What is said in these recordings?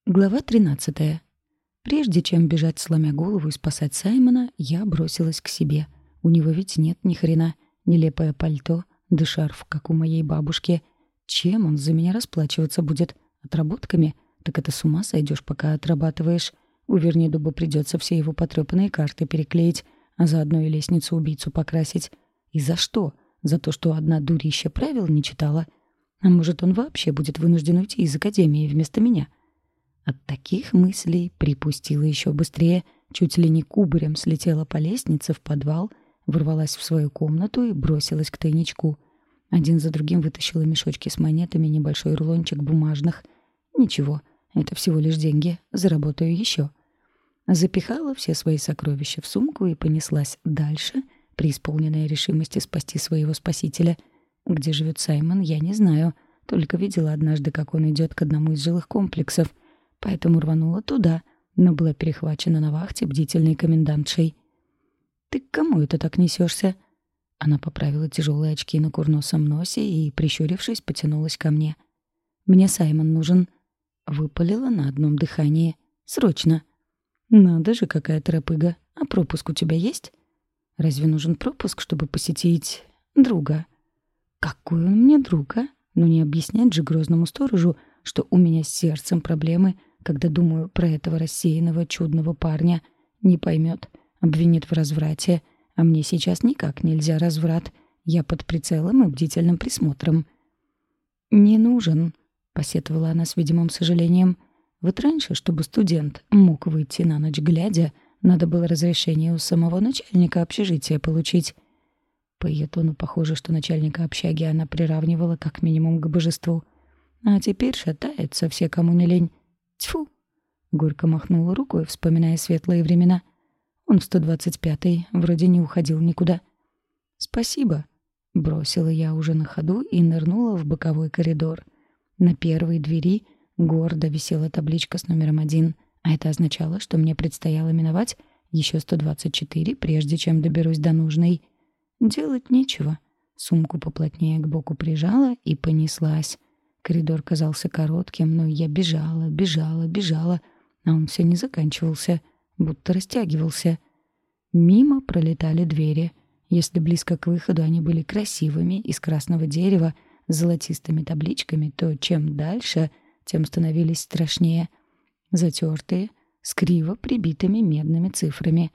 Глава 13. Прежде чем бежать, сломя голову и спасать Саймона, я бросилась к себе. У него ведь нет ни хрена. Нелепое пальто, да шарф, как у моей бабушки. Чем он за меня расплачиваться будет? Отработками? Так это с ума сойдешь, пока отрабатываешь. У Вернидуба придется все его потрепанные карты переклеить, а заодно и лестницу убийцу покрасить. И за что? За то, что одна дурища правил не читала? А может, он вообще будет вынужден уйти из академии вместо меня? От таких мыслей припустила еще быстрее, чуть ли не кубарем слетела по лестнице в подвал, ворвалась в свою комнату и бросилась к тайничку. Один за другим вытащила мешочки с монетами, небольшой рулончик бумажных. Ничего, это всего лишь деньги, заработаю еще. Запихала все свои сокровища в сумку и понеслась дальше, преисполненная решимости спасти своего спасителя. Где живет Саймон, я не знаю, только видела однажды, как он идет к одному из жилых комплексов, поэтому рванула туда, но была перехвачена на вахте бдительной комендантшей. «Ты к кому это так несешься?» Она поправила тяжелые очки на курносом носе и, прищурившись, потянулась ко мне. «Мне Саймон нужен», — выпалила на одном дыхании. «Срочно». «Надо же, какая торопыга. А пропуск у тебя есть?» «Разве нужен пропуск, чтобы посетить друга?» «Какой он мне друг, а? Ну не объяснять же грозному сторожу, что у меня с сердцем проблемы, когда думаю про этого рассеянного чудного парня. Не поймет, обвинит в разврате. А мне сейчас никак нельзя разврат. Я под прицелом и бдительным присмотром. «Не нужен», — посетовала она с видимым сожалением. «Вот раньше, чтобы студент мог выйти на ночь глядя, надо было разрешение у самого начальника общежития получить». По ее тону похоже, что начальника общаги она приравнивала как минимум к божеству. А теперь шатается все, кому не лень. Тьфу! Горько махнула рукой, вспоминая светлые времена. Он в 125-й, вроде не уходил никуда. «Спасибо», — бросила я уже на ходу и нырнула в боковой коридор. На первой двери гордо висела табличка с номером 1, а это означало, что мне предстояло миновать еще 124, прежде чем доберусь до нужной. Делать нечего. Сумку поплотнее к боку прижала и понеслась. Коридор казался коротким, но я бежала, а он все не заканчивался, будто растягивался. Мимо пролетали двери. Если близко к выходу они были красивыми, из красного дерева, с золотистыми табличками, то чем дальше, тем становились страшнее. Затертые, с криво прибитыми медными цифрами.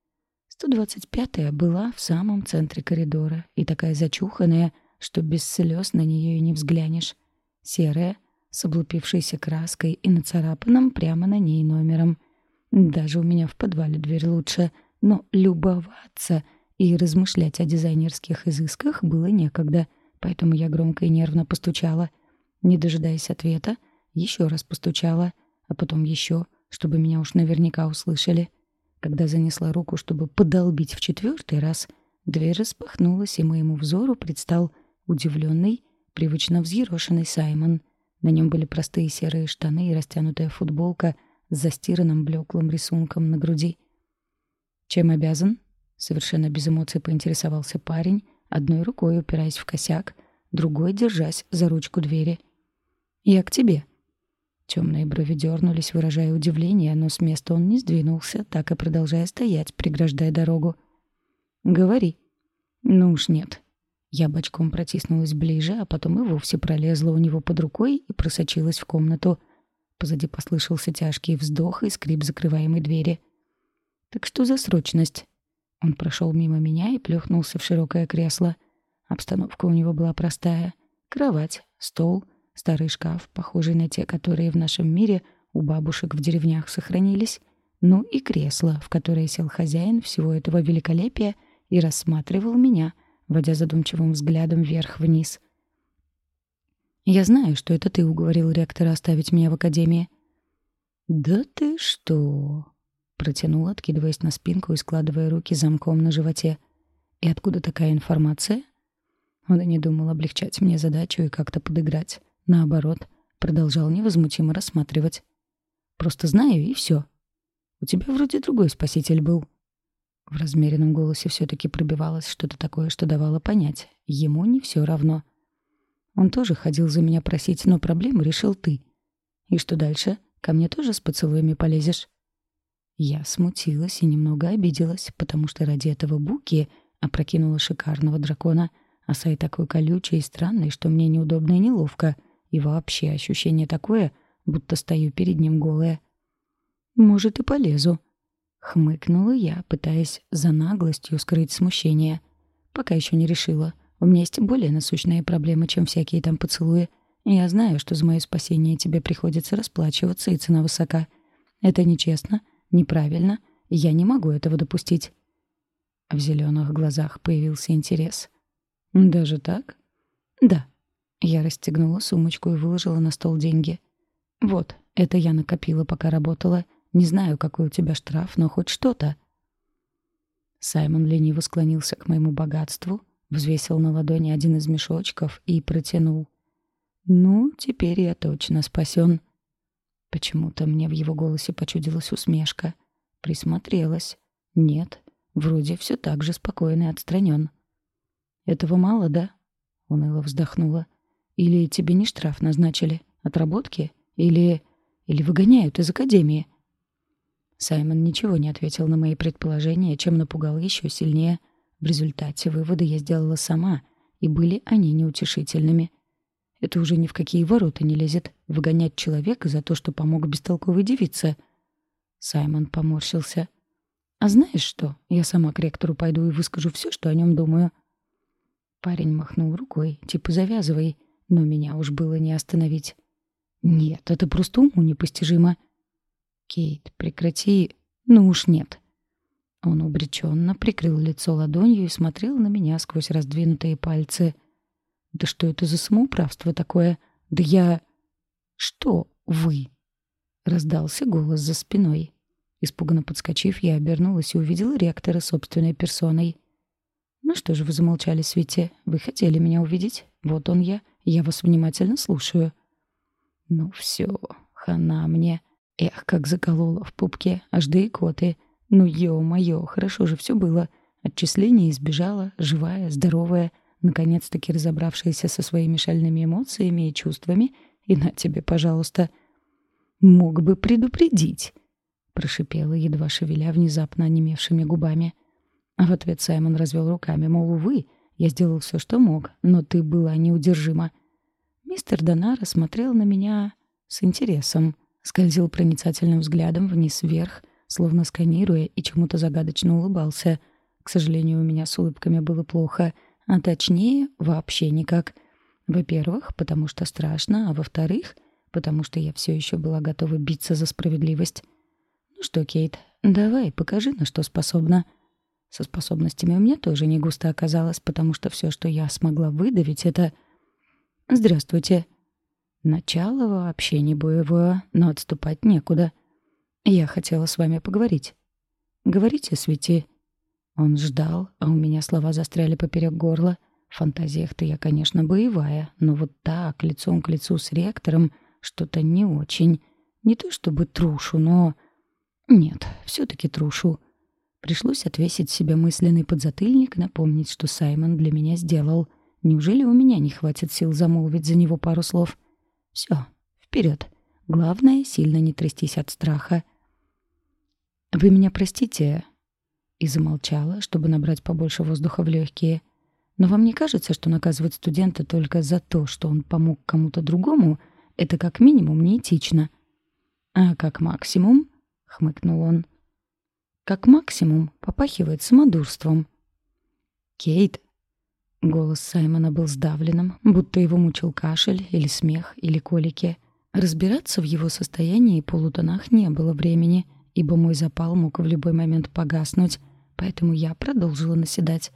125-я была в самом центре коридора и такая зачуханная, что без слез на нее и не взглянешь. Серая, с облупившейся краской и нацарапанным прямо на ней номером. Даже у меня в подвале дверь лучше, но любоваться и размышлять о дизайнерских изысках было некогда, поэтому я громко и нервно постучала. Не дожидаясь ответа, еще раз постучала, а потом еще, чтобы меня уж наверняка услышали. Когда занесла руку, чтобы подолбить в 4-й раз, дверь распахнулась, и моему взору предстал удивленный, привычно взъерошенный Саймон. На нем были простые серые штаны и растянутая футболка с застиранным блеклым рисунком на груди. «Чем обязан?» — совершенно без эмоций поинтересовался парень, одной рукой упираясь в косяк, другой держась за ручку двери. «Я к тебе». Темные брови дернулись, выражая удивление, но с места он не сдвинулся, так и продолжая стоять, преграждая дорогу. «Говори». «Ну уж нет». Я бочком протиснулась ближе, а потом и вовсе пролезла у него под рукой и просочилась в комнату. Позади послышался тяжкий вздох и скрип закрываемой двери. «Так что за срочность?» Он прошел мимо меня и плюхнулся в широкое кресло. Обстановка у него была простая. Кровать, стол, старый шкаф, похожий на те, которые в нашем мире у бабушек в деревнях сохранились, ну и кресло, в которое сел хозяин всего этого великолепия и рассматривал меня, водя задумчивым взглядом вверх-вниз. «Я знаю, что это ты уговорил ректора оставить меня в академии». «Да ты что?» — протянул, откидываясь на спинку и складывая руки замком на животе. «И откуда такая информация?» Он и не думал облегчать мне задачу и как-то подыграть. Наоборот, продолжал невозмутимо рассматривать. «Просто знаю, и все. У тебя вроде другой спаситель был». В размеренном голосе все-таки пробивалось что-то такое, что давало понять. Ему не все равно. Он тоже ходил за меня просить, но проблему решил ты. И что дальше? Ко мне тоже с поцелуями полезешь?» Я смутилась и немного обиделась, потому что ради этого Буки опрокинула шикарного дракона, а Сай такой колючий и странный, что мне неудобно и неловко, и вообще ощущение такое, будто стою перед ним голая. «Может, и полезу», — хмыкнула я, пытаясь за наглостью скрыть смущение. «Пока еще не решила. У меня есть более насущные проблемы, чем всякие там поцелуи. Я знаю, что за мое спасение тебе приходится расплачиваться, и цена высока. Это нечестно, неправильно, и я не могу этого допустить». В зеленых глазах появился интерес. «Даже так?» «Да». Я расстегнула сумочку и выложила на стол деньги. «Вот, это я накопила, пока работала. Не знаю, какой у тебя штраф, но хоть что-то». Саймон лениво склонился к моему богатству, взвесил на ладони один из мешочков и протянул. «Ну, теперь я точно спасен». Почему-то мне в его голосе почудилась усмешка. Присмотрелась. Нет, вроде все так же спокойно и отстранен. «Этого мало, да?» — уныло вздохнула. «Или тебе не штраф назначили? Отработки? Или выгоняют из академии?» Саймон ничего не ответил на мои предположения, чем напугал еще сильнее. В результате выводы я сделала сама, и были они неутешительными. Это уже ни в какие ворота не лезет — выгонять человека за то, что помог бестолковой девице. Саймон поморщился. «А знаешь что? Я сама к ректору пойду и выскажу все, что о нем думаю». Парень махнул рукой, типа «завязывай», но меня уж было не остановить. «Нет, это просто уму непостижимо». «Кейт, прекрати». «Ну уж нет». Он обреченно прикрыл лицо ладонью и смотрел на меня сквозь раздвинутые пальцы. «Да что это за самоуправство такое? Да я...» «Что вы?» Раздался голос за спиной. Испуганно подскочив, я обернулась и увидела ректора собственной персоной. «Ну что же вы замолчали, Свете? Вы хотели меня увидеть? Вот он я вас внимательно слушаю». «Ну все, хана мне. Эх, как заколола в пупке, аж до икоты. Ну ё-моё, хорошо же все было. Отчисление избежала, живая, здоровая, наконец-таки разобравшаяся со своими шальными эмоциями и чувствами. И на тебе, пожалуйста». «Мог бы предупредить», — прошипела, едва шевеля внезапно онемевшими губами. А в ответ Саймон развел руками, мол, увы, я сделал все, что мог, но ты была неудержима. Мистер Донара смотрел на меня с интересом, скользил проницательным взглядом вниз-вверх, словно сканируя, и чему-то загадочно улыбался. К сожалению, у меня с улыбками было плохо, а точнее, вообще никак. Во-первых, потому что страшно, а во-вторых, потому что я все еще была готова биться за справедливость. «Ну что, Кейт, давай, покажи, на что способна». Со способностями у меня тоже не густо оказалось, потому что все, что я смогла выдавить, это «Здравствуйте». Начало вообще не боевое, но отступать некуда. «Я хотела с вами поговорить». «Говорите, Свети». Он ждал, а у меня слова застряли поперек горла. В фантазиях-то я, конечно, боевая, но вот так, лицом к лицу с ректором, что-то не очень. Не то чтобы трушу, но... Нет, все-таки трушу. Пришлось отвесить себе мысленный подзатыльник, напомнить, что Саймон для меня сделал. Неужели у меня не хватит сил замолвить за него пару слов? Все, вперед. Главное, сильно не трястись от страха. «Вы меня простите?» И замолчала, чтобы набрать побольше воздуха в легкие. «Но вам не кажется, что наказывать студента только за то, что он помог кому-то другому, это как минимум неэтично?» «А как максимум?» — хмыкнул он. «Как максимум попахивает самодурством». «Кейт». Голос Саймона был сдавленным, будто его мучил кашель или смех или колики. Разбираться в его состоянии и полутонах не было времени, ибо мой запал мог в любой момент погаснуть, поэтому я продолжила наседать.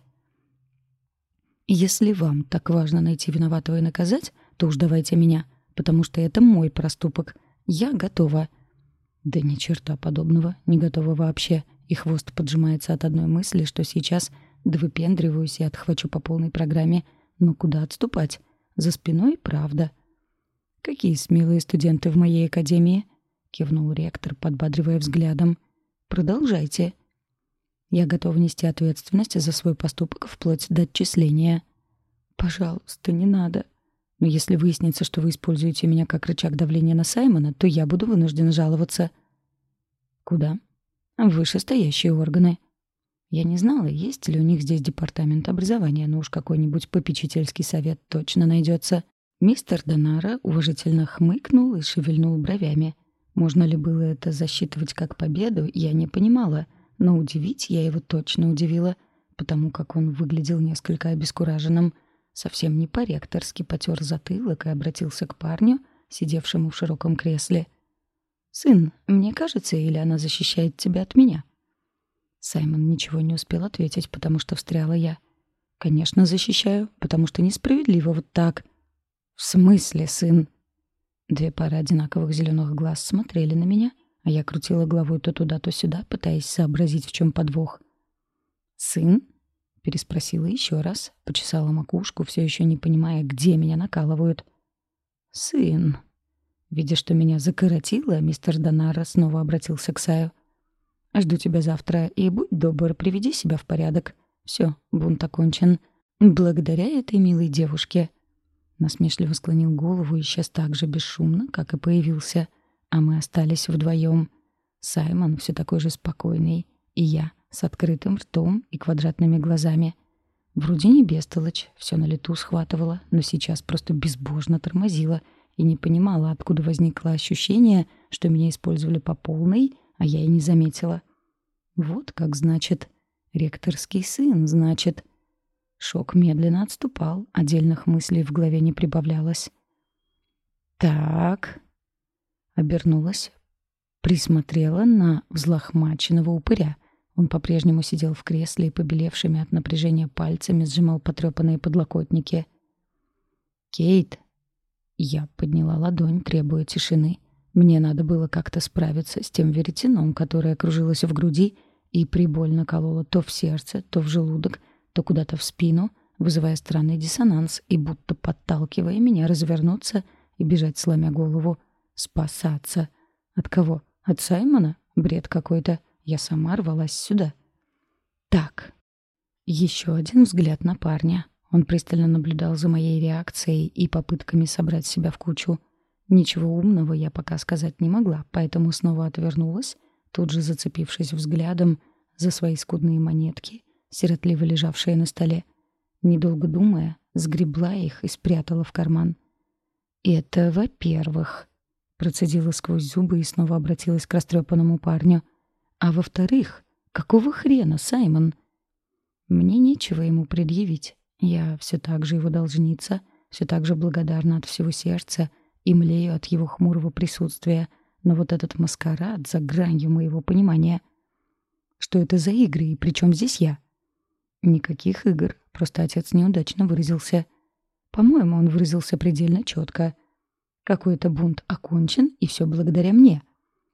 «Если вам так важно найти виноватого и наказать, то уж давайте меня, потому что это мой проступок. Я готова». Да ни черта подобного, не готова вообще. И хвост поджимается от одной мысли, что сейчас довыпендриваюсь и отхвачу по полной программе. Но куда отступать? За спиной правда. «Какие смелые студенты в моей академии!» — кивнул ректор, подбадривая взглядом. «Продолжайте». «Я готова нести ответственность за свой поступок вплоть до отчисления». «Пожалуйста, не надо». Но если выяснится, что вы используете меня как рычаг давления на Саймона, то я буду вынуждена жаловаться». «Куда?» «В вышестоящие органы». Я не знала, есть ли у них здесь департамент образования, но уж какой-нибудь попечительский совет точно найдется. Мистер Донара уважительно хмыкнул и шевельнул бровями. Можно ли было это засчитывать как победу, я не понимала, но удивить я его точно удивила, потому как он выглядел несколько обескураженным. Совсем не по-ректорски потер затылок и обратился к парню, сидевшему в широком кресле. «Сын, мне кажется, или она защищает тебя от меня?» Саймон ничего не успел ответить, потому что встряла я. «Конечно, защищаю, потому что несправедливо вот так». «В смысле, сын?» Две пары одинаковых зеленых глаз смотрели на меня, а я крутила головой то туда, то сюда, пытаясь сообразить, в чем подвох. «Сын?» — переспросила еще раз, почесала макушку, все еще не понимая, где меня накалывают. «Сын». Видя, что меня закоротило, мистер Донара снова обратился к Саю. «Жду тебя завтра, и будь добр, приведи себя в порядок. Все, бунт окончен. Благодаря этой милой девушке». Насмешливо склонил голову и исчез так же бесшумно, как и появился. А мы остались вдвоем. Саймон все такой же спокойный, и я с открытым ртом и квадратными глазами. Вроде не бестолочь, все на лету схватывала, но сейчас просто безбожно тормозила и не понимала, откуда возникло ощущение, что меня использовали по полной, а я и не заметила. Вот как, значит. Ректорский сын, значит. Шок медленно отступал, отдельных мыслей в голове не прибавлялось. «Так...» Обернулась, присмотрела на взлохмаченного упыря. Он по-прежнему сидел в кресле и побелевшими от напряжения пальцами сжимал потрепанные подлокотники. «Кейт...» Я подняла ладонь, требуя тишины. Мне надо было как-то справиться с тем веретеном, которое кружилось в груди и прибольно кололо то в сердце, то в желудок, то куда-то в спину, вызывая странный диссонанс и будто подталкивая меня развернуться и бежать, сломя голову. Спасаться. От кого? От Саймона? Бред какой-то. Я сама рвалась сюда. Так. Еще один взгляд на парня. Он пристально наблюдал за моей реакцией и попытками собрать себя в кучу. Ничего умного я пока сказать не могла, поэтому снова отвернулась, тут же зацепившись взглядом за свои скудные монетки, сиротливо лежавшие на столе. Недолго думая, сгребла их и спрятала в карман. «Это во-первых», — процедила сквозь зубы и снова обратилась к растрепанному парню. «А во-вторых, какого хрена, Саймон?» Мне нечего ему предъявить. Я все так же его должница, все так же благодарна от всего сердца и млею от его хмурого присутствия. Но вот этот маскарад за гранью моего понимания. Что это за игры и при чем здесь я? Никаких игр, просто отец неудачно выразился. По-моему, он выразился предельно четко. Какой-то бунт окончен, и все благодаря мне.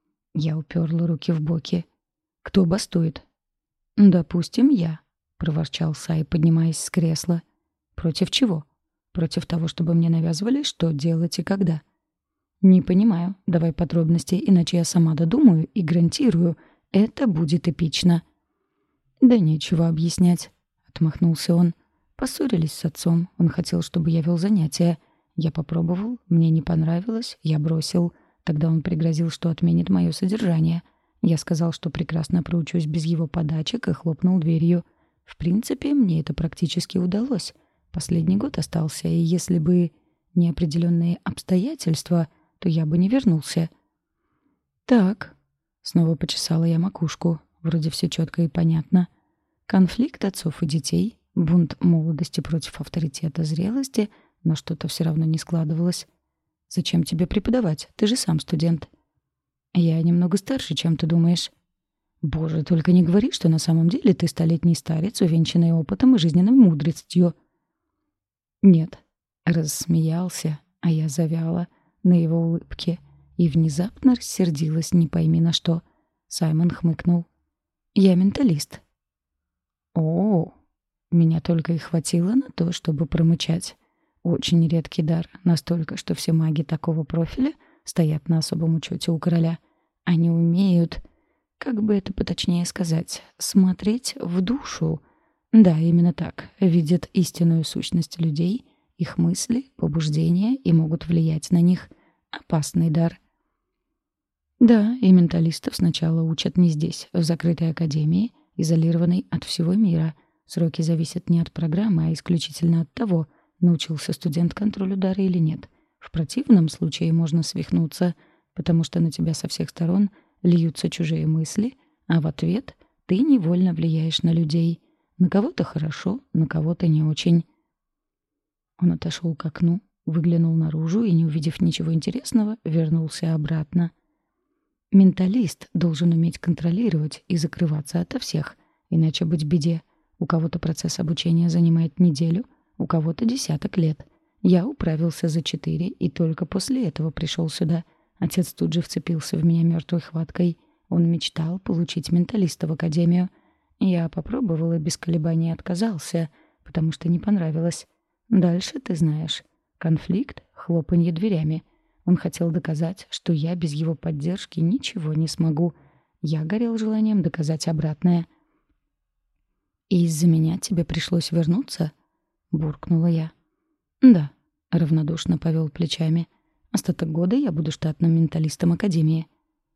Я уперла руки в боки. Кто бастует? «Допустим, я», — проворчал Сай, поднимаясь с кресла. «Против чего? Против того, чтобы мне навязывали, что делать и когда?» «Не понимаю. Давай подробности, иначе я сама додумаю и гарантирую, это будет эпично». «Да нечего объяснять», — отмахнулся он. «Поссорились с отцом. Он хотел, чтобы я вел занятия. Я попробовал, мне не понравилось, я бросил. Тогда он пригрозил, что отменит мое содержание. Я сказал, что прекрасно проучусь без его подачек, и хлопнул дверью. В принципе, мне это практически удалось. Последний год остался, и если бы не определенные обстоятельства, то я бы не вернулся». «Так», — снова почесала я макушку. Вроде все четко и понятно. Конфликт отцов и детей, бунт молодости против авторитета зрелости, но что-то все равно не складывалось. «Зачем тебе преподавать? Ты же сам студент». «Я немного старше, чем ты думаешь». «Боже, только не говори, что на самом деле ты столетний старец, увенчанный опытом и жизненной мудростью». «Нет», — рассмеялся, а я завяла на его улыбке и внезапно рассердилась, не пойми на что. Саймон хмыкнул. «Я менталист». «О, меня только и хватило на то, чтобы промычать. Очень редкий дар, настолько, что все маги такого профиля стоят на особом учете у короля. Они умеют, как бы это поточнее сказать, смотреть в душу. Да, именно так, видят истинную сущность людей Их мысли, побуждения и могут влиять на них. Опасный дар. Да, и менталистов сначала учат не здесь, в закрытой академии, изолированной от всего мира. Сроки зависят не от программы, а исключительно от того, научился студент контролю дара или нет. В противном случае можно свихнуться, потому что на тебя со всех сторон льются чужие мысли, а в ответ ты невольно влияешь на людей. На кого-то хорошо, на кого-то не очень. Он отошел к окну, выглянул наружу и, не увидев ничего интересного, вернулся обратно. Менталист должен уметь контролировать и закрываться ото всех, иначе быть беде. У кого-то процесс обучения занимает неделю, у кого-то десяток лет. Я управился за 4 и только после этого пришел сюда. Отец тут же вцепился в меня мертвой хваткой. Он мечтал получить менталиста в академию. Я попробовал и без колебаний отказался, потому что не понравилось. Дальше ты знаешь. Конфликт, хлопанье дверями. Он хотел доказать, что я без его поддержки ничего не смогу. Я горел желанием доказать обратное. «И из-за меня тебе пришлось вернуться?» — буркнула я. «Да», — равнодушно повел плечами. «Остаток года я буду штатным менталистом академии».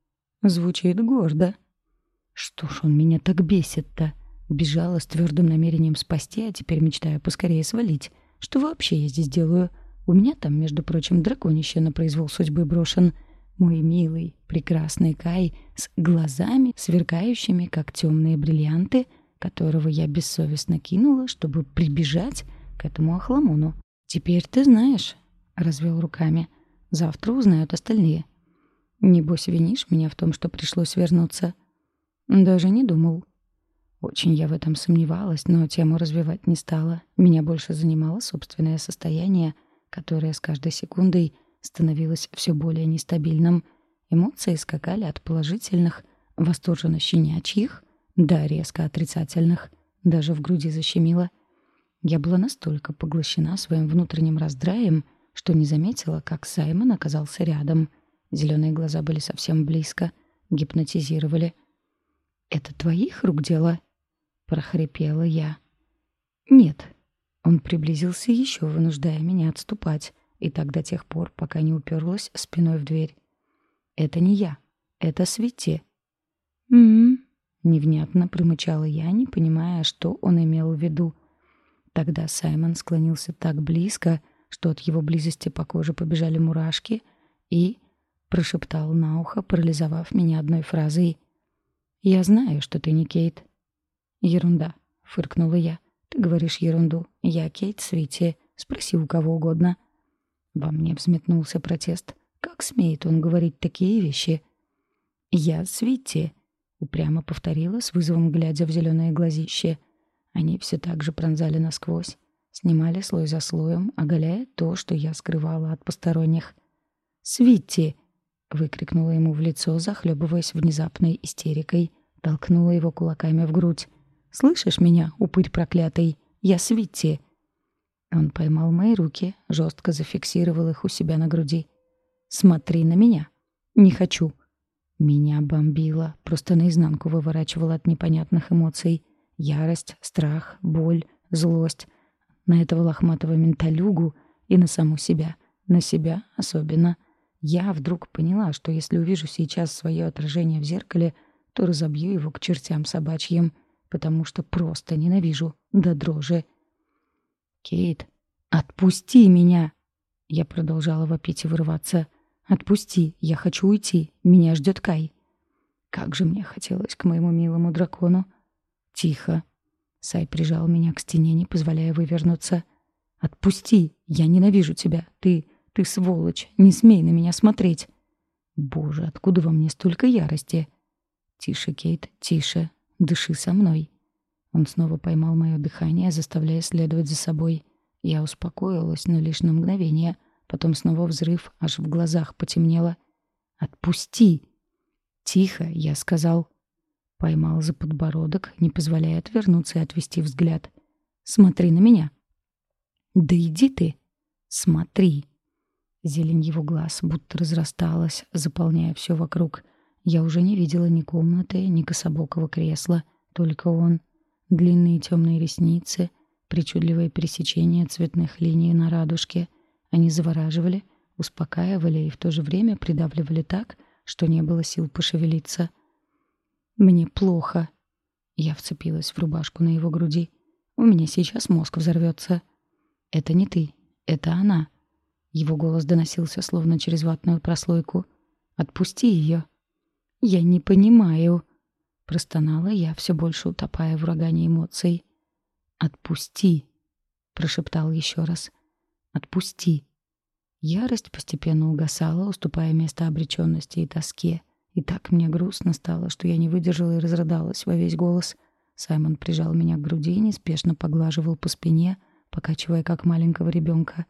Звучит гордо. Что ж он меня так бесит-то? Бежала с твердым намерением спасти, а теперь мечтаю поскорее свалить. Что вообще я здесь делаю? У меня там, между прочим, драконище на произвол судьбы брошен. Мой милый, прекрасный Кай с глазами, сверкающими, как темные бриллианты, которого я бессовестно кинула, чтобы прибежать к этому охламону. «Теперь ты знаешь», — развел руками. «Завтра узнают остальные». «Небось, винишь меня в том, что пришлось вернуться?» «Даже не думал». Очень я в этом сомневалась, но тему развивать не стала. Меня больше занимало собственное состояние, которое с каждой секундой становилось все более нестабильным. Эмоции скакали от положительных, восторженно-щенячьих, до резко отрицательных. Даже в груди защемило. Я была настолько поглощена своим внутренним раздраем, что не заметила, как Саймон оказался рядом. Зеленые глаза были совсем близко, гипнотизировали. «Это твоих рук дело?» — прохрипела я. «Нет». Он приблизился еще, вынуждая меня отступать, и так до тех пор, пока не уперлась спиной в дверь. «Это не я. Это Свети». «М-м-м», невнятно промычала я, не понимая, что он имел в виду. Тогда Саймон склонился так близко, что от его близости по коже побежали мурашки, и прошептал на ухо, парализовав меня одной фразой: «Я знаю, что ты не Кейт». «Ерунда», — фыркнула я. «Ты говоришь ерунду. Я Кейт Свити. Спроси у кого угодно». Во мне взметнулся протест. Как смеет он говорить такие вещи? «Я Свити», — упрямо повторила, с вызовом глядя в зеленые глазища. Они все так же пронзали насквозь, снимали слой за слоем, оголяя то, что я скрывала от посторонних. «Свити!» — выкрикнула ему в лицо, захлебываясь внезапной истерикой, толкнула его кулаками в грудь. «Слышишь меня, упырь проклятый? Я Свити!» Он поймал мои руки, жестко зафиксировал их у себя на груди. «Смотри на меня!» «Не хочу!» Меня бомбило, просто наизнанку выворачивало от непонятных эмоций. Ярость, страх, боль, злость. На этого лохматого менталюгу и на саму себя. На себя особенно. Я вдруг поняла, что если увижу сейчас свое отражение в зеркале, то разобью его к чертям собачьим, потому что просто ненавижу до дрожи. «Кейт, отпусти меня!» Я продолжала вопить и вырываться. «Отпусти, я хочу уйти, меня ждет Кай». Как же мне хотелось к моему милому дракону. «Тихо!» Сай прижал меня к стене, не позволяя вывернуться. «Отпусти! Я ненавижу тебя! Ты сволочь! Не смей на меня смотреть!» «Боже, откуда во мне столько ярости?» «Тише, Кейт, тише! Дыши со мной!» Он снова поймал мое дыхание, заставляя следовать за собой. Я успокоилась, но лишь на мгновение. Потом снова взрыв, аж в глазах потемнело. «Отпусти!» «Тихо!» — я сказал. Поймал за подбородок, не позволяя отвернуться и отвести взгляд. «Смотри на меня!» «Да иди ты!» «Смотри!» Зелень его глаз будто разрасталась, заполняя все вокруг. Я уже не видела ни комнаты, ни кособокого кресла, только он. Длинные темные ресницы, Причудливое пересечение цветных линий на радужке. Они завораживали, успокаивали и в то же время придавливали так, что не было сил пошевелиться. «Мне плохо». Я вцепилась в рубашку на его груди. «У меня сейчас мозг взорвется». «Это не ты, это она». Его голос доносился словно через ватную прослойку. «Отпусти ее». «Я не понимаю», — простонала я, все больше утопая в урагане эмоций. «Отпусти», — прошептал еще раз. «Отпусти». Ярость постепенно угасала, уступая место обреченности и тоске. И так мне грустно стало, что я не выдержала и разрыдалась во весь голос. Саймон прижал меня к груди и неспешно поглаживал по спине, покачивая как маленького ребенка.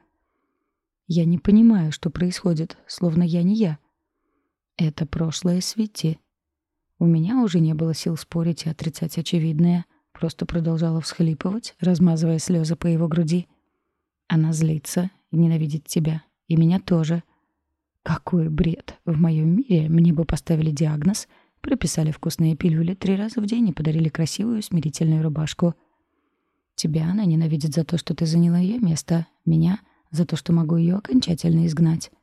«Я не понимаю, что происходит, словно я не я». «Это прошлое Свити». У меня уже не было сил спорить и отрицать очевидное. Просто продолжала всхлипывать, размазывая слезы по его груди. «Она злится и ненавидит тебя. И меня тоже». Какой бред! В моем мире мне бы поставили диагноз, прописали вкусные пилюли 3 раза в день и подарили красивую смирительную рубашку. Тебя она ненавидит за то, что ты заняла ее место. Меня — за то, что могу ее окончательно изгнать.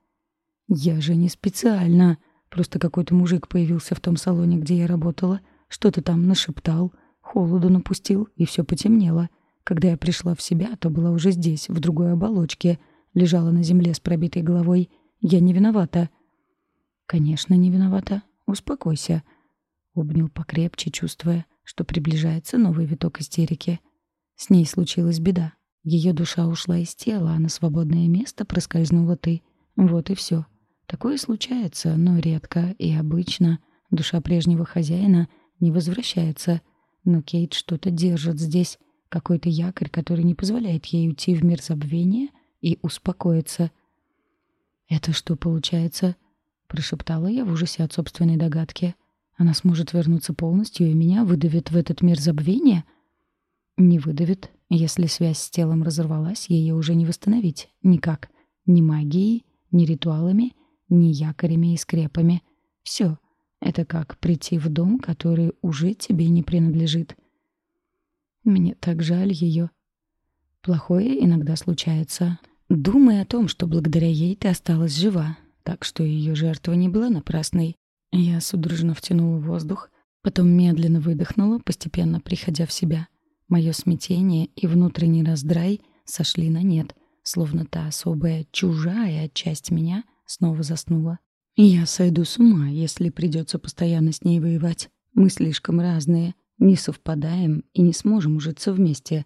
Я же не специально. Просто какой-то мужик появился в том салоне, где я работала. Что-то там нашептал, холоду напустил, и все потемнело. Когда я пришла в себя, то была уже здесь, в другой оболочке. Лежала на земле с пробитой головой. Я не виновата. Конечно, не виновата. Успокойся. Обнял покрепче, чувствуя, что приближается новый виток истерики. С ней случилась беда. Ее душа ушла из тела, а на свободное место проскользнула ты. Вот и все. Такое случается, но редко и обычно. Душа прежнего хозяина не возвращается. Но Кейт что-то держит здесь. Какой-то якорь, который не позволяет ей уйти в мир забвения и успокоиться. «Это что получается?» — прошептала я в ужасе от собственной догадки. «Она сможет вернуться полностью и меня выдавит в этот мир забвения?» «Не выдавит. Если связь с телом разорвалась, ее уже не восстановить. Никак. Ни магией, ни ритуалами, ни якорями и скрепами. Все. Это как прийти в дом, который уже тебе не принадлежит». Мне так жаль ее. Плохое иногда случается. Думай о том, что благодаря ей ты осталась жива, так что ее жертва не была напрасной. Я судорожно втянула воздух, потом медленно выдохнула, постепенно приходя в себя. Мое смятение и внутренний раздрай сошли на нет, словно та особая чужая часть меня снова заснула. Я сойду с ума, если придется постоянно с ней воевать. Мы слишком разные, не совпадаем и не сможем ужиться вместе.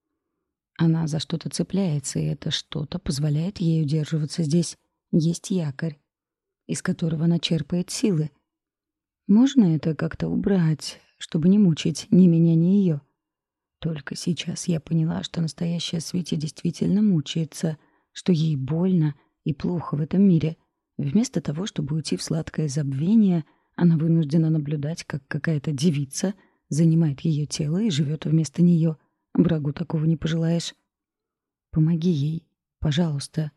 Она за что-то цепляется, и это что-то позволяет ей удерживаться здесь. Есть якорь, из которого она черпает силы. Можно это как-то убрать, чтобы не мучить ни меня, ни ее? Только сейчас я поняла, что настоящая Свити действительно мучается, что ей больно и плохо в этом мире. Вместо того, чтобы уйти в сладкое забвение, она вынуждена наблюдать, как какая-то девица занимает ее тело и живет вместо нее. Врагу такого не пожелаешь. Помоги ей, пожалуйста.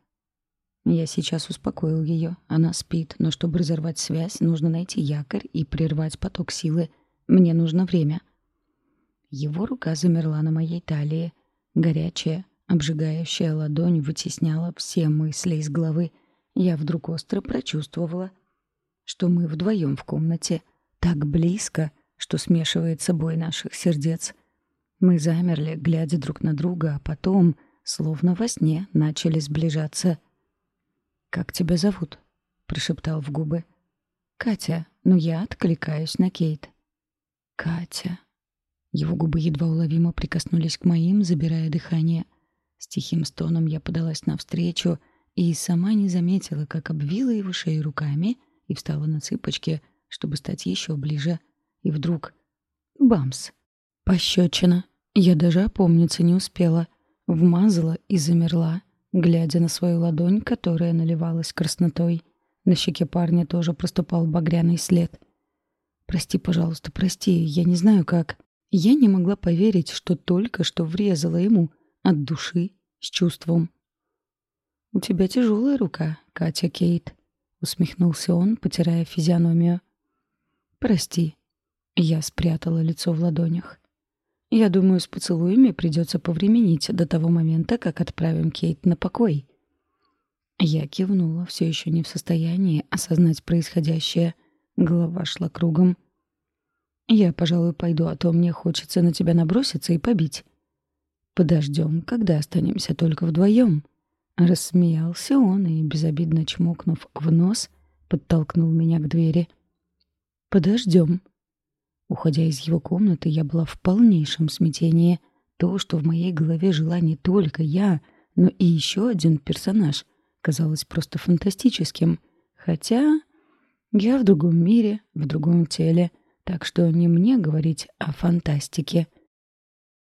Я сейчас успокоил ее. Она спит, но чтобы разорвать связь, нужно найти якорь и прервать поток силы. Мне нужно время. Его рука замерла на моей талии. Горячая, обжигающая ладонь вытесняла все мысли из головы. Я вдруг остро прочувствовала, что мы вдвоем в комнате, так близко, что смешивается бой наших сердец. Мы замерли, глядя друг на друга, а потом, словно во сне, начали сближаться. «Как тебя зовут?» — прошептал в губы. «Катя, но я откликаюсь на Кейт». «Катя». Его губы едва уловимо прикоснулись к моим, забирая дыхание. С тихим стоном я подалась навстречу и сама не заметила, как обвила его шею руками и встала на цыпочки, чтобы стать еще ближе. И вдруг... бамс! Пощечина. Я даже опомниться не успела. Вмазала и замерла, глядя на свою ладонь, которая наливалась краснотой. На щеке парня тоже проступал багряный след. «Прости, пожалуйста, прости, я не знаю как». Я не могла поверить, что только что врезала ему от души, с чувством. «У тебя тяжелая рука, Катя Кейт», — усмехнулся он, потирая физиономию. «Прости». Я спрятала лицо в ладонях. Я думаю, с поцелуями придется повременить до того момента, как отправим Кейт на покой». Я кивнула, все еще не в состоянии осознать происходящее. Голова шла кругом. «Я, пожалуй, пойду, а то мне хочется на тебя наброситься и побить». «Подождем, когда останемся только вдвоем». Рассмеялся он и, безобидно чмокнув в нос, подтолкнул меня к двери. «Подождем». Уходя из его комнаты, я была в полнейшем смятении. То, что в моей голове жила не только я, но и еще один персонаж, казалось просто фантастическим. Хотя я в другом мире, в другом теле, так что не мне говорить о фантастике.